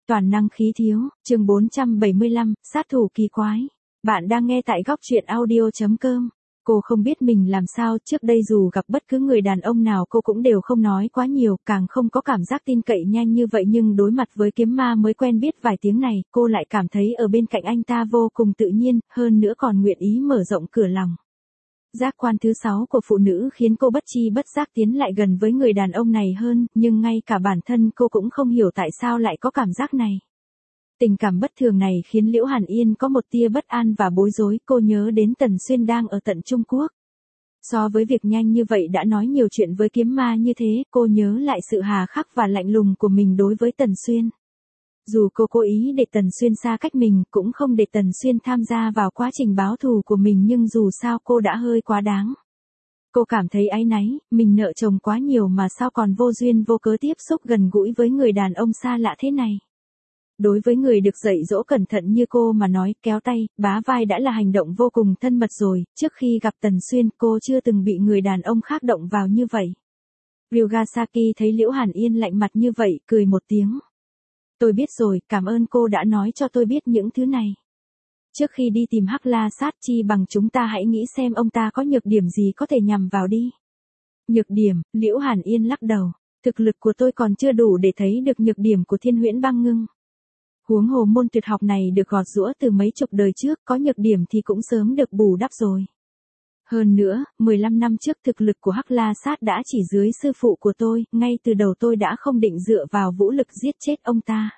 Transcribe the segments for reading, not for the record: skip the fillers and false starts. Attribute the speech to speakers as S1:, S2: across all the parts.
S1: Toàn năng khí thiếu, chương 475, sát thủ kỳ quái. Bạn đang nghe tại góc truyện audio.com. Cô không biết mình làm sao, trước đây dù gặp bất cứ người đàn ông nào cô cũng đều không nói quá nhiều, càng không có cảm giác tin cậy nhanh như vậy, nhưng đối mặt với kiếm ma mới quen biết vài tiếng này, cô lại cảm thấy ở bên cạnh anh ta vô cùng tự nhiên, hơn nữa còn nguyện ý mở rộng cửa lòng. Giác quan thứ 6 của phụ nữ khiến cô bất chi bất giác tiến lại gần với người đàn ông này hơn, nhưng ngay cả bản thân cô cũng không hiểu tại sao lại có cảm giác này. Tình cảm bất thường này khiến Liễu Hàn Yên có một tia bất an và bối rối, cô nhớ đến Tần Xuyên đang ở tận Trung Quốc. So với việc nhanh như vậy đã nói nhiều chuyện với kiếm ma như thế, cô nhớ lại sự hà khắc và lạnh lùng của mình đối với Tần Xuyên. Dù cô cố ý để Tần Xuyên xa cách mình, cũng không để Tần Xuyên tham gia vào quá trình báo thù của mình, nhưng dù sao cô đã hơi quá đáng. Cô cảm thấy áy náy, mình nợ chồng quá nhiều mà sao còn vô duyên vô cớ tiếp xúc gần gũi với người đàn ông xa lạ thế này. Đối với người được dạy dỗ cẩn thận như cô mà nói, kéo tay, bá vai đã là hành động vô cùng thân mật rồi, trước khi gặp Tần Xuyên cô chưa từng bị người đàn ông khác động vào như vậy. Ryogasaki thấy Liễu Hàn Yên lạnh mặt như vậy, cười một tiếng. Tôi biết rồi, cảm ơn cô đã nói cho tôi biết những thứ này. Trước khi đi tìm Hắc La Sát, chi bằng chúng ta hãy nghĩ xem ông ta có nhược điểm gì có thể nhằm vào đi. Nhược điểm, Liễu Hàn Yên lắc đầu. Thực lực của tôi còn chưa đủ để thấy được nhược điểm của Thiên Huyễn Băng Ngưng. Huống hồ môn tuyệt học này được gọt giũa từ mấy chục đời trước, có nhược điểm thì cũng sớm được bù đắp rồi. Hơn nữa, 15 năm trước thực lực của Hắc La Sát đã chỉ dưới sư phụ của tôi, ngay từ đầu tôi đã không định dựa vào vũ lực giết chết ông ta.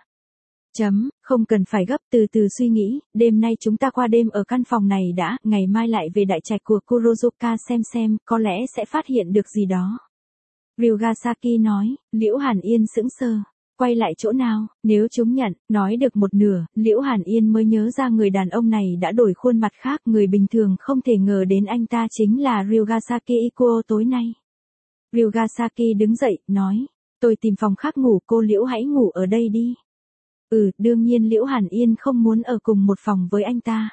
S1: Không cần phải gấp, từ từ suy nghĩ, đêm nay chúng ta qua đêm ở căn phòng này đã, ngày mai lại về đại trạch của Kurozuka xem, có lẽ sẽ phát hiện được gì đó. Ryogasaki nói, Liễu Hàn Yên sững sờ. Quay lại chỗ nào, nếu chúng nhận, nói được một nửa, Liễu Hàn Yên mới nhớ ra người đàn ông này đã đổi khuôn mặt khác, người bình thường không thể ngờ đến anh ta chính là Ryogasaki Ikuo tối nay. Ryogasaki đứng dậy, nói, tôi tìm phòng khác ngủ, cô Liễu hãy ngủ ở đây đi. Đương nhiên Liễu Hàn Yên không muốn ở cùng một phòng với anh ta.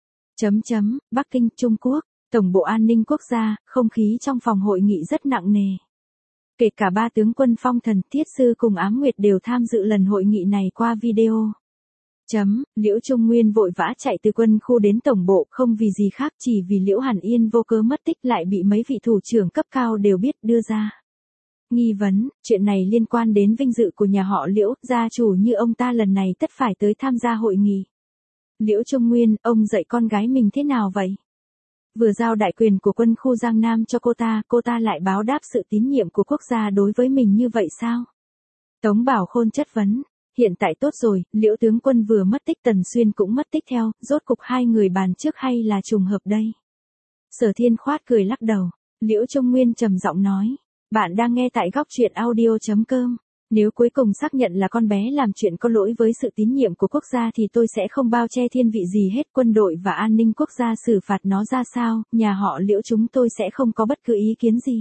S1: Bắc Kinh, Trung Quốc, Tổng bộ An ninh Quốc gia, không khí trong phòng hội nghị rất nặng nề. Kể cả ba tướng quân Phong Thần, Thiết Sư cùng Ám Nguyệt đều tham dự lần hội nghị này qua video. Liễu Trung Nguyên vội vã chạy từ quân khu đến tổng bộ, không vì gì khác, chỉ vì Liễu Hàn Yên vô cớ mất tích lại bị mấy vị thủ trưởng cấp cao đều biết đưa ra. Nghi vấn, chuyện này liên quan đến vinh dự của nhà họ Liễu, gia chủ như ông ta lần này tất phải tới tham gia hội nghị. Liễu Trung Nguyên, ông dạy con gái mình thế nào vậy? Vừa giao đại quyền của quân khu Giang Nam cho cô ta lại báo đáp sự tín nhiệm của quốc gia đối với mình như vậy sao? Tống Bảo Khôn chất vấn, hiện tại tốt rồi, Liễu tướng quân vừa mất tích, Tần Xuyên cũng mất tích theo, rốt cục hai người bàn trước hay là trùng hợp đây? Sở Thiên Khoát cười lắc đầu, Liễu Trung Nguyên trầm giọng nói, bạn đang nghe tại góc truyện audio.com. Nếu cuối cùng xác nhận là con bé làm chuyện có lỗi với sự tín nhiệm của quốc gia thì tôi sẽ không bao che thiên vị gì hết, quân đội và an ninh quốc gia xử phạt nó ra sao, nhà họ Liễu chúng tôi sẽ không có bất cứ ý kiến gì.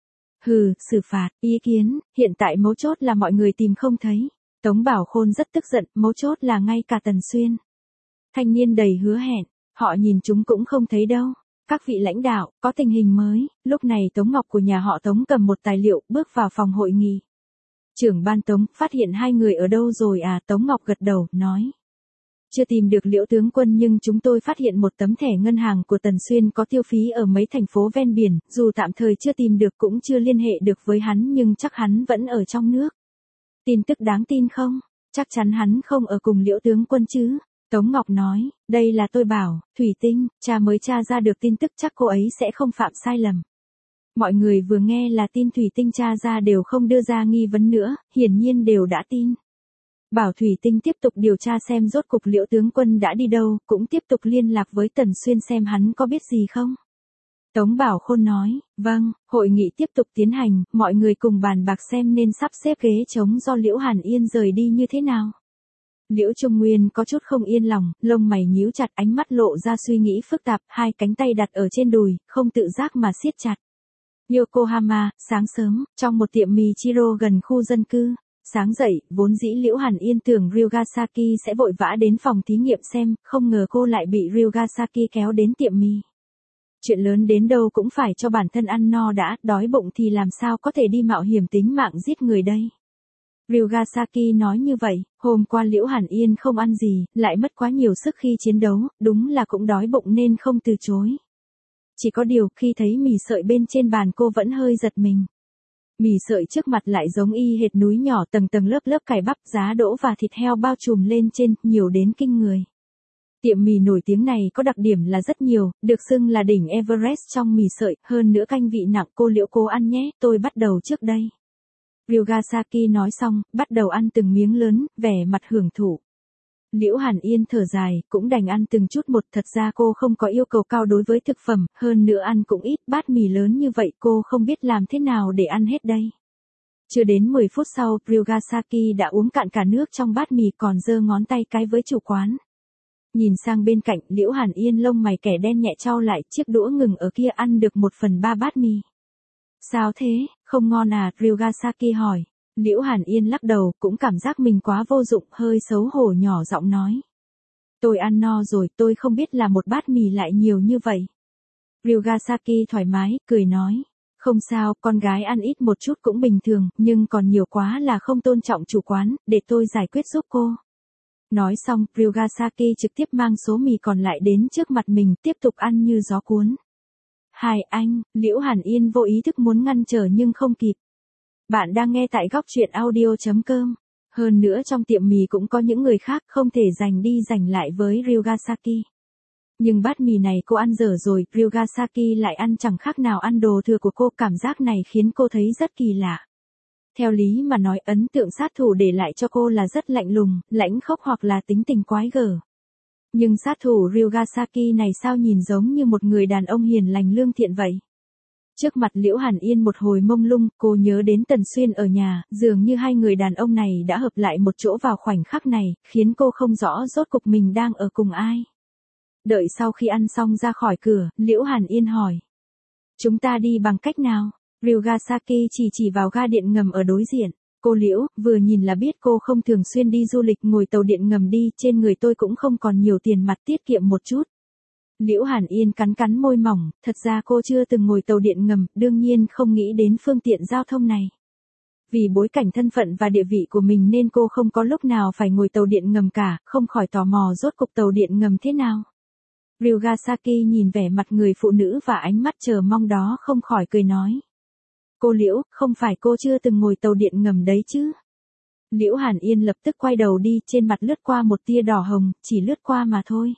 S1: Xử phạt, ý kiến, hiện tại mấu chốt là mọi người tìm không thấy. Tống Bảo Khôn rất tức giận, mấu chốt là ngay cả Tần Xuyên. Thanh niên đầy hứa hẹn, họ nhìn chúng cũng không thấy đâu. Các vị lãnh đạo, có tình hình mới, lúc này Tống Ngọc của nhà họ Tống cầm một tài liệu, bước vào phòng hội nghị. Trưởng ban Tống, phát hiện hai người ở đâu rồi à? Tống Ngọc gật đầu, nói. Chưa tìm được Liễu tướng quân nhưng chúng tôi phát hiện một tấm thẻ ngân hàng của Tần Xuyên có tiêu phí ở mấy thành phố ven biển, dù tạm thời chưa tìm được cũng chưa liên hệ được với hắn nhưng chắc hắn vẫn ở trong nước. Tin tức đáng tin không? Chắc chắn hắn không ở cùng Liễu tướng quân chứ? Tống Ngọc nói, đây là tôi bảo, Thủy Tinh, cha mới tra ra được tin tức, chắc cô ấy sẽ không phạm sai lầm. Mọi người vừa nghe là tin Thủy Tinh tra ra đều không đưa ra nghi vấn nữa, hiển nhiên đều đã tin. Bảo Thủy Tinh tiếp tục điều tra xem rốt cục Liễu tướng quân đã đi đâu, cũng tiếp tục liên lạc với Tần Xuyên xem hắn có biết gì không. Tống Bảo Khôn nói, vâng, hội nghị tiếp tục tiến hành, mọi người cùng bàn bạc xem nên sắp xếp ghế trống do Liễu Hàn Yên rời đi như thế nào. Liễu Trung Nguyên có chút không yên lòng, lông mày nhíu chặt, ánh mắt lộ ra suy nghĩ phức tạp, hai cánh tay đặt ở trên đùi, không tự giác mà siết chặt. Yokohama, sáng sớm, trong một tiệm mì Chiro gần khu dân cư. Sáng dậy, vốn dĩ Liễu Hàn Yên tưởng Ryogasaki sẽ vội vã đến phòng thí nghiệm xem, không ngờ cô lại bị Ryogasaki kéo đến tiệm mì. Chuyện lớn đến đâu cũng phải cho bản thân ăn no đã, đói bụng thì làm sao có thể đi mạo hiểm tính mạng giết người đây. Ryugasaki nói như vậy, hôm qua Liễu Hàn Yên không ăn gì, lại mất quá nhiều sức khi chiến đấu, đúng là cũng đói bụng nên không từ chối. Chỉ có điều khi thấy mì sợi bên trên bàn cô vẫn hơi giật mình. Mì sợi trước mặt lại giống y hệt núi nhỏ tầng tầng lớp lớp cải bắp, giá đỗ và thịt heo bao trùm lên trên, nhiều đến kinh người. Tiệm mì nổi tiếng này có đặc điểm là rất nhiều, được xưng là đỉnh Everest trong mì sợi, hơn nữa canh vị nặng. Cô Liễu cố ăn nhé, tôi bắt đầu trước đây. Ryugasaki nói xong, bắt đầu ăn từng miếng lớn, vẻ mặt hưởng thụ. Liễu Hàn Yên thở dài, cũng đành ăn từng chút một. Thật ra cô không có yêu cầu cao đối với thực phẩm, hơn nữa ăn cũng ít, bát mì lớn như vậy cô không biết làm thế nào để ăn hết đây. Chưa đến 10 phút sau, Ryugasaki đã uống cạn cả nước trong bát mì, còn giơ ngón tay cái với chủ quán. Nhìn sang bên cạnh, Liễu Hàn Yên lông mày kẻ đen nhẹ chau lại, chiếc đũa ngừng ở kia, ăn được 1/3 bát mì. Sao thế, không ngon à? Ryugasaki hỏi. Liễu Hàn Yên lắc đầu, cũng cảm giác mình quá vô dụng, hơi xấu hổ nhỏ giọng nói. Tôi ăn no rồi, tôi không biết là một bát mì lại nhiều như vậy. Ryugasaki thoải mái, cười nói. Không sao, con gái ăn ít một chút cũng bình thường, nhưng còn nhiều quá là không tôn trọng chủ quán, để tôi giải quyết giúp cô. Nói xong, Ryugasaki trực tiếp mang số mì còn lại đến trước mặt mình, tiếp tục ăn như gió cuốn. Hai anh, Liễu Hàn Yên vô ý thức muốn ngăn trở nhưng không kịp. Bạn đang nghe tại góc truyện audio.com. Hơn nữa trong tiệm mì cũng có những người khác, không thể giành đi giành lại với Ryugasaki. Nhưng bát mì này cô ăn dở rồi, Ryugasaki lại ăn chẳng khác nào ăn đồ thừa của cô, cảm giác này khiến cô thấy rất kỳ lạ. Theo lý mà nói, ấn tượng sát thủ để lại cho cô là rất lạnh lùng, lãnh khốc hoặc là tính tình quái gở. Nhưng sát thủ Ryugasaki này sao nhìn giống như một người đàn ông hiền lành lương thiện vậy? Trước mặt Liễu Hàn Yên một hồi mông lung, cô nhớ đến Tần Xuyên ở nhà, dường như hai người đàn ông này đã hợp lại một chỗ vào khoảnh khắc này, khiến cô không rõ rốt cuộc mình đang ở cùng ai. Đợi sau khi ăn xong ra khỏi cửa, Liễu Hàn Yên hỏi. Chúng ta đi bằng cách nào? Ryugasaki chỉ vào ga điện ngầm ở đối diện. Cô Liễu, vừa nhìn là biết cô không thường xuyên đi du lịch, ngồi tàu điện ngầm đi, trên người tôi cũng không còn nhiều tiền mặt, tiết kiệm một chút. Liễu Hàn Yên cắn môi mỏng, thật ra cô chưa từng ngồi tàu điện ngầm, đương nhiên không nghĩ đến phương tiện giao thông này. Vì bối cảnh thân phận và địa vị của mình nên cô không có lúc nào phải ngồi tàu điện ngầm cả, không khỏi tò mò rốt cuộc tàu điện ngầm thế nào. Ryugasaki nhìn vẻ mặt người phụ nữ và ánh mắt chờ mong đó không khỏi cười nói. Cô Liễu, không phải cô chưa từng ngồi tàu điện ngầm đấy chứ? Liễu Hàn Yên lập tức quay đầu đi, trên mặt lướt qua một tia đỏ hồng, chỉ lướt qua mà thôi.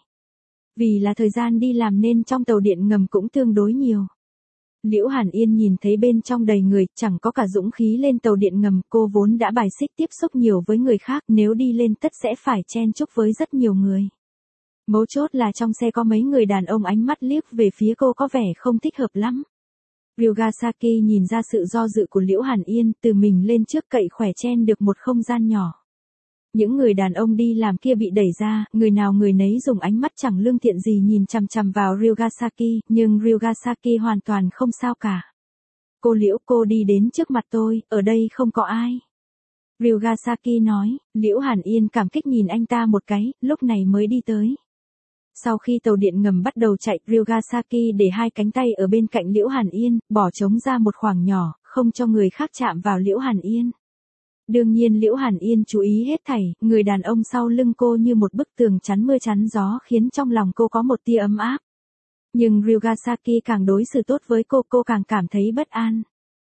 S1: Vì là thời gian đi làm nên trong tàu điện ngầm cũng tương đối nhiều. Liễu Hàn Yên nhìn thấy bên trong đầy người, chẳng có cả dũng khí lên tàu điện ngầm, cô vốn đã bài xích tiếp xúc nhiều với người khác, nếu đi lên tất sẽ phải chen chúc với rất nhiều người. Mấu chốt là trong xe có mấy người đàn ông ánh mắt liếc về phía cô có vẻ không thích hợp lắm. Ryugasaki nhìn ra sự do dự của Liễu Hàn Yên, từ mình lên trước cậy khỏe chen được một không gian nhỏ. Những người đàn ông đi làm kia bị đẩy ra, người nào người nấy dùng ánh mắt chẳng lương thiện gì nhìn chằm chằm vào Ryugasaki, nhưng Ryugasaki hoàn toàn không sao cả. Cô Liễu, cô đi đến trước mặt tôi, ở đây không có ai. Ryugasaki nói. Liễu Hàn Yên cảm kích nhìn anh ta một cái, lúc này mới đi tới. Sau khi tàu điện ngầm bắt đầu chạy, Ryugasaki để hai cánh tay ở bên cạnh Liễu Hàn Yên, bỏ trống ra một khoảng nhỏ, không cho người khác chạm vào Liễu Hàn Yên. Đương nhiên Liễu Hàn Yên chú ý hết thảy, người đàn ông sau lưng cô như một bức tường chắn mưa chắn gió khiến trong lòng cô có một tia ấm áp. Nhưng Ryugasaki càng đối xử tốt với cô càng cảm thấy bất an.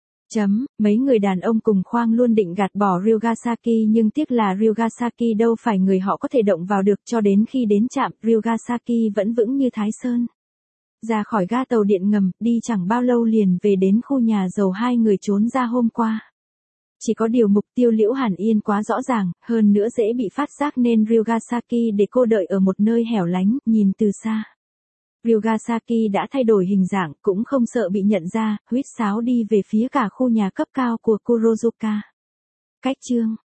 S1: Mấy người đàn ông cùng khoang luôn định gạt bỏ Ryugasaki, nhưng tiếc là Ryugasaki đâu phải người họ có thể động vào được, cho đến khi đến trạm, Ryugasaki vẫn vững như Thái Sơn. Ra khỏi ga tàu điện ngầm, đi chẳng bao lâu liền về đến khu nhà giàu hai người trốn ra hôm qua. Chỉ có điều mục tiêu Liễu Hàn Yên quá rõ ràng, hơn nữa dễ bị phát giác nên Ryugasaki để cô đợi ở một nơi hẻo lánh, nhìn từ xa. Ryugasaki đã thay đổi hình dạng, cũng không sợ bị nhận ra, huýt sáo đi về phía cả khu nhà cấp cao của Kurozuka. Cách chương